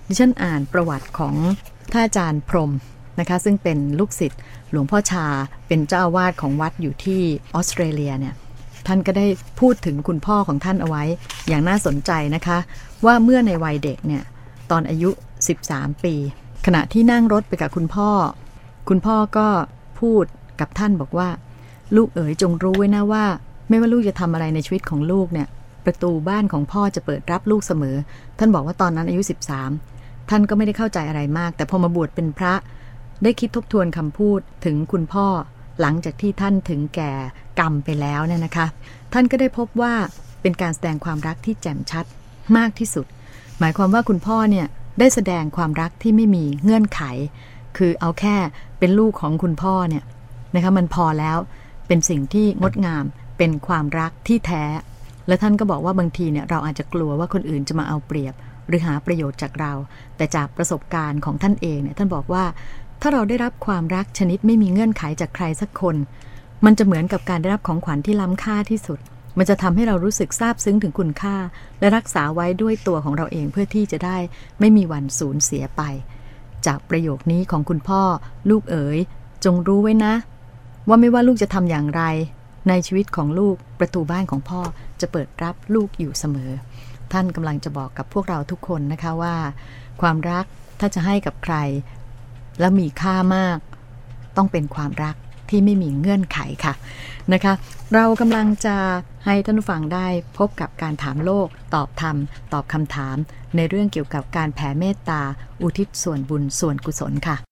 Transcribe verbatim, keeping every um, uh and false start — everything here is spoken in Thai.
ดิฉันอ่านประวัติของท่านอาจารย์พรหมนะคะซึ่งเป็นลูกศิษย์หลวงพ่อชาเป็นเจ้าอาวาสของวัดอยู่ที่ออสเตรเลียเนี่ยท่านก็ได้พูดถึงคุณพ่อของท่านเอาไว้อย่างน่าสนใจนะคะว่าเมื่อในวัยเด็กเนี่ยตอนอายุสิบสามปีขณะที่นั่งรถไปกับคุณพ่อคุณพ่อก็พูดกับท่านบอกว่าลูกเอ๋ยจงรู้ไว้นะว่าไม่ว่าลูกจะทำอะไรในชีวิตของลูกเนี่ยประตูบ้านของพ่อจะเปิดรับลูกเสมอท่านบอกว่าตอนนั้นอายุสิบสามท่านก็ไม่ได้เข้าใจอะไรมากแต่พอมาบวชเป็นพระได้คิดทบทวนคำพูดถึงคุณพ่อหลังจากที่ท่านถึงแก่กรรมไปแล้วเนี่ยนะคะท่านก็ได้พบว่าเป็นการแสดงความรักที่แจ่มชัดมากที่สุดหมายความว่าคุณพ่อเนี่ยได้แสดงความรักที่ไม่มีเงื่อนไขคือเอาแค่เป็นลูกของคุณพ่อเนี่ยนะคะมันพอแล้วเป็นสิ่งที่งดงามเป็นความรักที่แท้และท่านก็บอกว่าบางทีเนี่ยเราอาจจะกลัวว่าคนอื่นจะมาเอาเปรียบหรือหาประโยชน์จากเราแต่จากประสบการณ์ของท่านเองเนี่ยท่านบอกว่าถ้าเราได้รับความรักชนิดไม่มีเงื่อนไขจากใครสักคนมันจะเหมือนกับการได้รับของขวัญที่ล้ำค่าที่สุดมันจะทำให้เรารู้สึกซาบซึ้งถึงคุณค่าและรักษาไว้ด้วยตัวของเราเองเพื่อที่จะได้ไม่มีวันสูญเสียไปจากประโยคนี้ของคุณพ่อลูกเอ๋ยจงรู้ไว้นะว่าไม่ว่าลูกจะทำอย่างไรในชีวิตของลูกประตูบ้านของพ่อจะเปิดรับลูกอยู่เสมอท่านกำลังจะบอกกับพวกเราทุกคนนะคะว่าความรักถ้าจะให้กับใครและมีค่ามากต้องเป็นความรักที่ไม่มีเงื่อนไขค่ะนะคะเรากำลังจะให้ท่านผู้ฟังได้พบกับการถามโลกตอบธรรมตอบคำถามในเรื่องเกี่ยวกับการแผ่เมตตาอุทิศส่วนบุญส่วนกุศลค่ะ